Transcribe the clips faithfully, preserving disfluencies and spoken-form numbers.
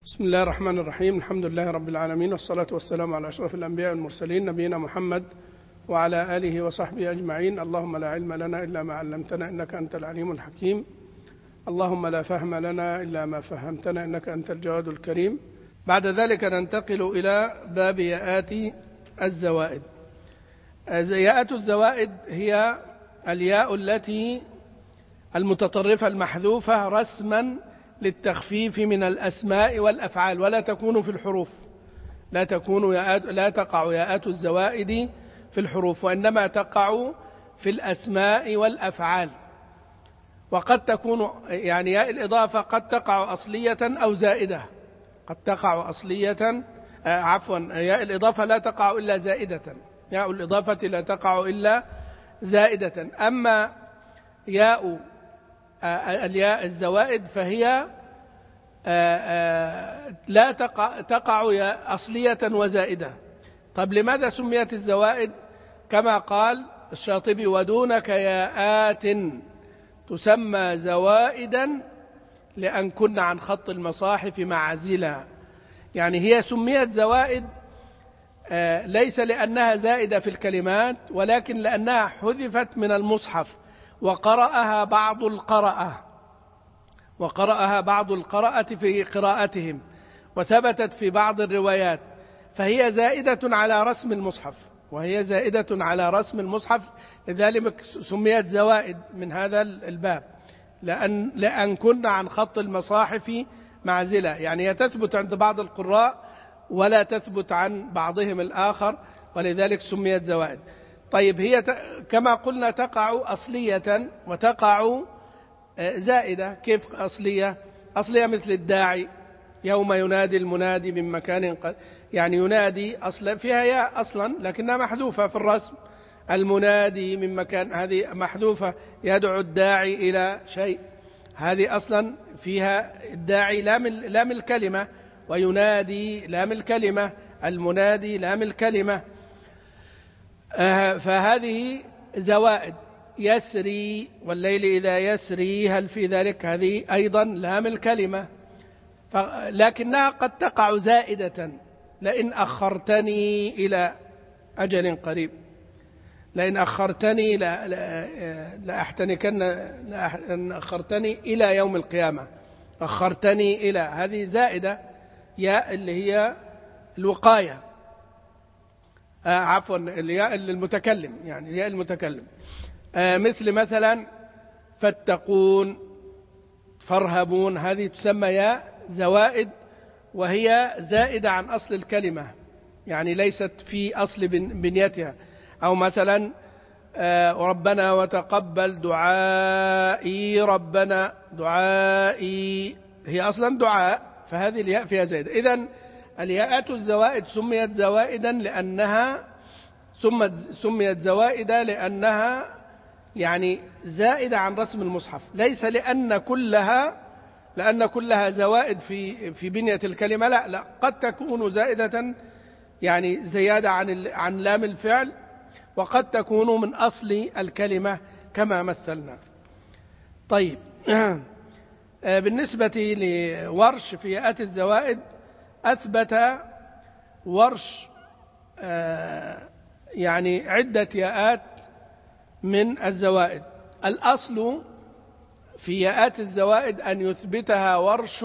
بسم الله الرحمن الرحيم. الحمد لله رب العالمين، والصلاة والسلام على أشرف الأنبياء والمرسلين نبينا محمد وعلى آله وصحبه أجمعين. اللهم لا علم لنا إلا ما علمتنا إنك أنت العليم الحكيم. اللهم لا فهم لنا إلا ما فهمتنا إنك أنت الجواد الكريم. بعد ذلك ننتقل إلى باب ياءات الزوائد. ياءات الزوائد هي الياء التي المتطرفة المحذوفة رسما للتخفيف من الأسماء والأفعال، ولا تكون في الحروف. لا تكون ياءات لا تقع ياءات الزوائد في الحروف، وإنما تقع في الأسماء والأفعال. وقد تكون يعني ياء الإضافة قد تقع أصلية أو زائدة. قد تقع أصلية آه عفوا ياء الإضافة لا تقع إلا زائدة. ياء الإضافة لا تقع إلا زائدة. أما ياء الياء الزوائد فهي لا تقع, تقع أصلية وزائدة. طب لماذا سميت الزوائد؟ كما قال الشاطبي: ودونك ياءات تسمى زوائدا لأن كن عن خط المصاحف معزلا. يعني هي سميت زوائد ليس لأنها زائدة في الكلمات، ولكن لأنها حذفت من المصحف وقرأها بعض القرأة وقرأها بعض القرأة في قراءتهم، وثبتت في بعض الروايات، فهي زائدة على رسم المصحف وهي زائدة على رسم المصحف لذلك سميت زوائد من هذا الباب، لأن, لأن كنا عن خط المصاحف معزلة. يعني هي تثبت عند بعض القراء ولا تثبت عن بعضهم الآخر، ولذلك سميت زوائد. طيب، هي كما قلنا تقع أصلية وتقع زائدة. كيف أصلية؟ أصلية مثل الداعي: يوم ينادي المنادي من مكان قريب. يعني ينادي أصلا فيها ياء أصلا لكنها محذوفة في الرسم. المنادي من مكان، هذه محذوفة. يدعو الداعي إلى شيء، هذه أصلا فيها الداعي لام لام الكلمة، وينادي لام الكلمة، المنادي لام الكلمة. فهذه زوائد. يسري والليل إذا يسري هل في ذلك، هذه أيضا لام الكلمة، لكنها قد تقع زائدة: لئن أخرتني إلى أجل قريب، لئن أخرتني لأحتنكن، لأن أخرتني إلى يوم القيامة، أخرتني إلى، هذه زائدة ياء اللي هي الوقاية، آه عفوا الياء المتكلم، يعني الياء المتكلم. آه مثل مثلا فاتقون، فارهبون، هذه تسمى ياء زوائد، وهي زائدة عن أصل الكلمة، يعني ليست في أصل بنيتها. أو مثلا آه ربنا وتقبل دعائي، ربنا دعائي، هي أصلا دعاء، فهذه الياء فيها زائدة. إذن الياءات الزوائد سميت زوائدا لأنها سميت زوائد لأنها يعني زائدة عن رسم المصحف، ليس لأن كلها لأن كلها زوائد في في بنية الكلمة، لا لا قد تكون زائدة يعني زيادة عن عن لام الفعل، وقد تكون من أصل الكلمة كما مثلنا. طيب، بالنسبة لورش في ياءات الزوائد، أثبت ورش يعني عدة ياءات من الزوائد. الأصل في ياءات الزوائد أن يثبتها ورش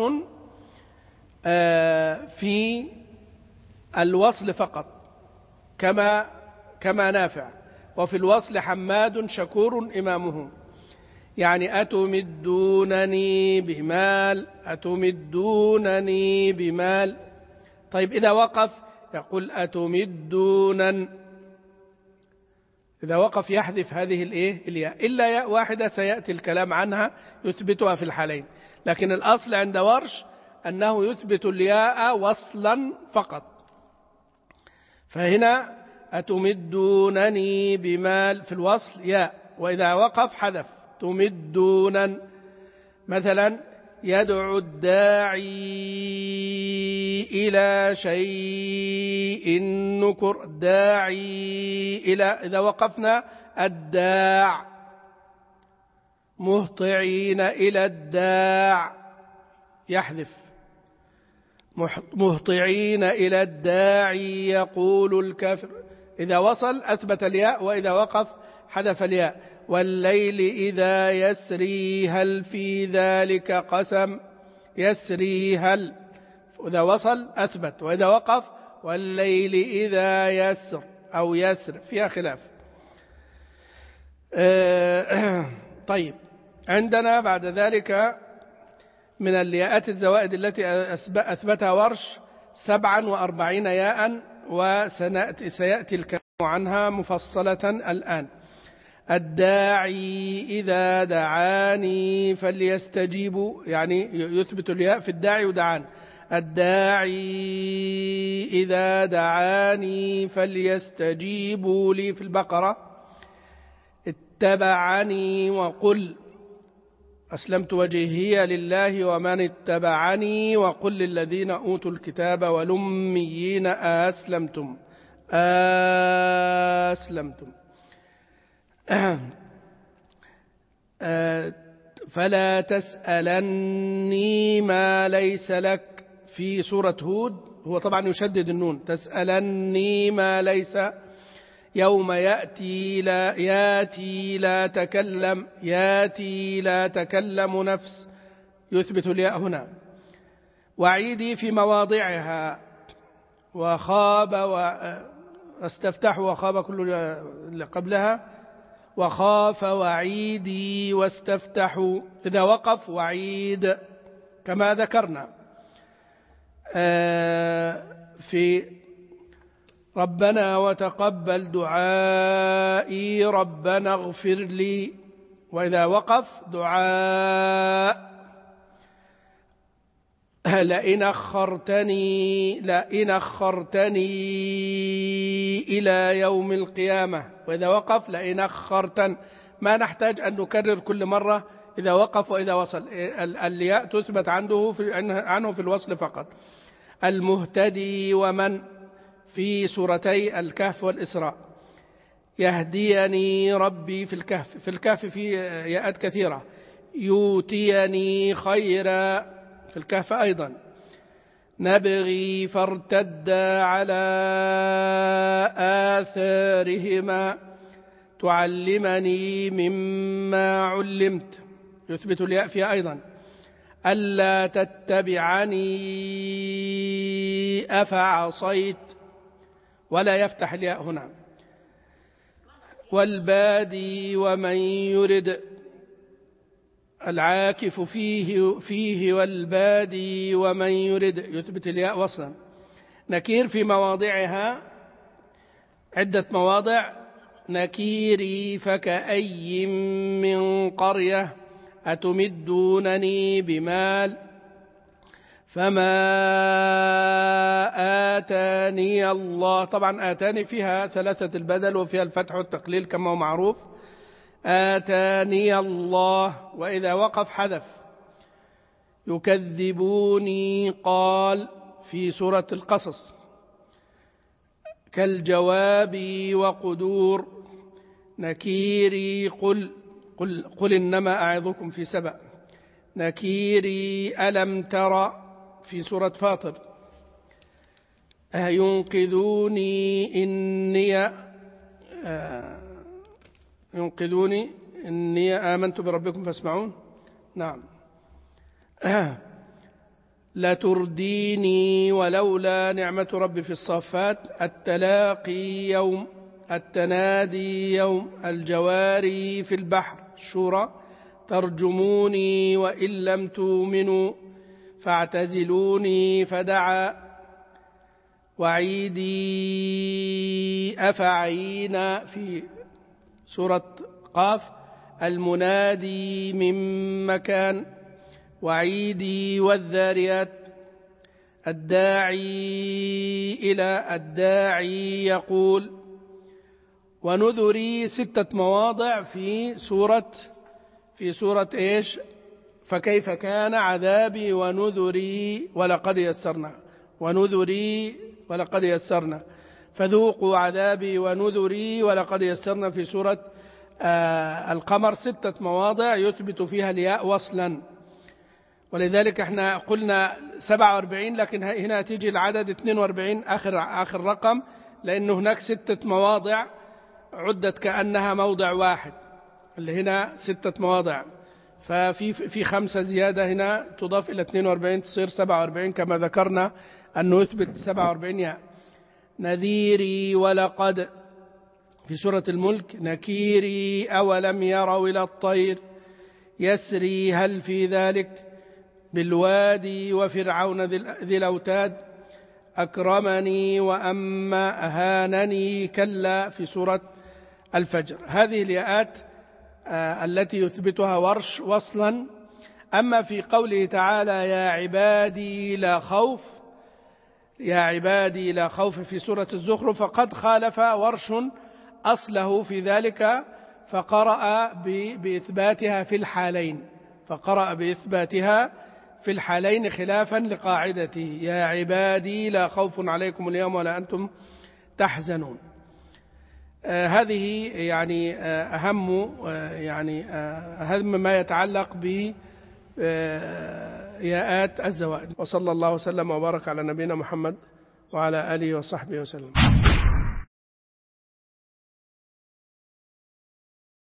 في الوصل فقط، كما كما نافع، وفي الوصل حماد شكور إمامه. يعني أتمدونني بمال، أتمدونني بمال. طيب، إذا وقف يقول أتمدونا، إذا وقف يحذف هذه الإيه الياء، إلا ياء واحدة سيأتي الكلام عنها يثبتها في الحالين، لكن الأصل عند ورش أنه يثبت الياء وصلا فقط. فهنا أتمدونني بمال في الوصل ياء، وإذا وقف حذف تمدونا. مثلا يدعو الداعي إلى شيء نكر، داعي إلى، إذا وقفنا الداع. مهطعين إلى الداع يحذف. مهطعين إلى الداعي يقول الكافر. إذا وصل أثبت الياء، وإذا وقف حذف الياء. والليل إذا يسري هل في ذلك قسم. يسري هل، إذا وصل أثبت، وإذا وقف والليل إذا يسر أو يسر فيها خلاف. طيب، عندنا بعد ذلك من الياءات الزوائد التي أثبتها ورش سبعا وأربعين ياء، وسيأتي الكلام عنها مفصلة الآن. الداعي إذا دعاني فليستجيبوا، يعني يثبت الياء في الداعي ودعان. الداعي إذا دعاني فليستجيبوا لي في البقرة. اتبعني وقل أسلمت وجهي لله ومن اتبعني وقل للذين أوتوا الكتاب والأميين أسلمتم أسلمتم فلا تسألني ما ليس لك في سورة هود. هو طبعا يشدد النون، تسألني ما ليس. يوم يأتي لا ياتي لا تكلم، ياتي لا تكلم نفس، يثبت الياء هنا. وعيدي في مواضعها. وخاب واستفتح وخاب كل اللي قبلها. وخاف وعيدي واستفتحوا، إذا وقف وعيد كما ذكرنا. في ربنا وتقبل دعائي ربنا اغفر لي، وإذا وقف دعاء. لئن أخرتني لئن أخرتني إلى يوم القيامة، وإذا وقف لئن أخرتن. ما نحتاج أن نكرر كل مرة إذا وقف وإذا وصل، الياء تثبت عنه في عنه في الوصل فقط. المهتدي ومن في سورتي الكهف والإسراء. يهديني ربي في الكهف. في الكهف في ياءات كثيرة. يؤتيني خيرا في الكهف أيضا. نبغي فارتدا على آثارهما تعلمني مما علمت، يثبت الياء فيها أيضا. ألا تتبعني أفعصيت، ولا يفتح الياء هنا. والبادي ومن يرد، العاكف فيه فيه والبادي ومن يرد، يثبت الياء وصلا. نكير في مواضعها عدة مواضع. نكيري فكأي من قرية أتمدونني بمال فما آتاني الله. طبعا آتاني فيها ثلاثة البدل وفيها الفتح والتقليل كما هو معروف. آتاني الله، وإذا وقف حذف. يكذبوني قال في سورة القصص. كالجواب وقدور. نكيري قل قل, قل إنما أعظكم في سبأ. نكيري ألم ترى في سورة فاطر. ينقذوني إني آه ينقذوني إني آمنت بربكم فاسمعون. نعم. لترديني ولولا نعمة ربي في الصافات. التلاقي يوم. التنادي يوم. الجواري في البحر الشورى. ترجموني وإن لم تؤمنوا فاعتزلوني فدعا. وعيدي أفعينا في سورة قاف. المنادي من مكان. وعيدي والذاريات. الداعي إلى الداعي يقول. ونذري ستة مواضع في سورة في سورة إيش؟ فكيف كان عذابي ونذري ولقد يسرنا. ونذري ولقد يسرنا. فذوقوا عذابي ونذري ولقد يسرنا في سورة آه القمر. ستة مواضع يثبت فيها الياء وصلا. ولذلك احنا قلنا سبعة وأربعين، لكن هنا تيجي العدد اثنين وأربعين آخر آخر رقم، لأن هناك ستة مواضع عدت كأنها موضع واحد، اللي هنا ستة مواضع، ففي في خمسة زيادة هنا تضاف إلى اثنين وأربعين تصير سبعة وأربعين، كما ذكرنا أنه يثبت سبعة وأربعين ياء. نذيري ولقد في سورة الملك، نكيري أولم يروا إلى الطير يسري هل في ذلك بالوادي وفرعون ذي الأوتاد أكرمني وأما أهانني كلا في سورة الفجر. هذه الياءات التي يثبتها ورش وصلا. أما في قوله تعالى يا عبادي لا خوف، يا عبادي لا خوف في سورة الزخرف، فقد خالف ورش أصله في ذلك فقرأ بإثباتها في الحالين، فقرأ بإثباتها في الحالين خلافا لقاعدته يا عبادي لا خوف عليكم اليوم ولا أنتم تحزنون. آه هذه يعني آه أهم آه يعني آه أهم ما يتعلق ب ياءات الزوائد. وصلى الله وسلم وبارك على نبينا محمد وعلى آله وصحبه وسلم.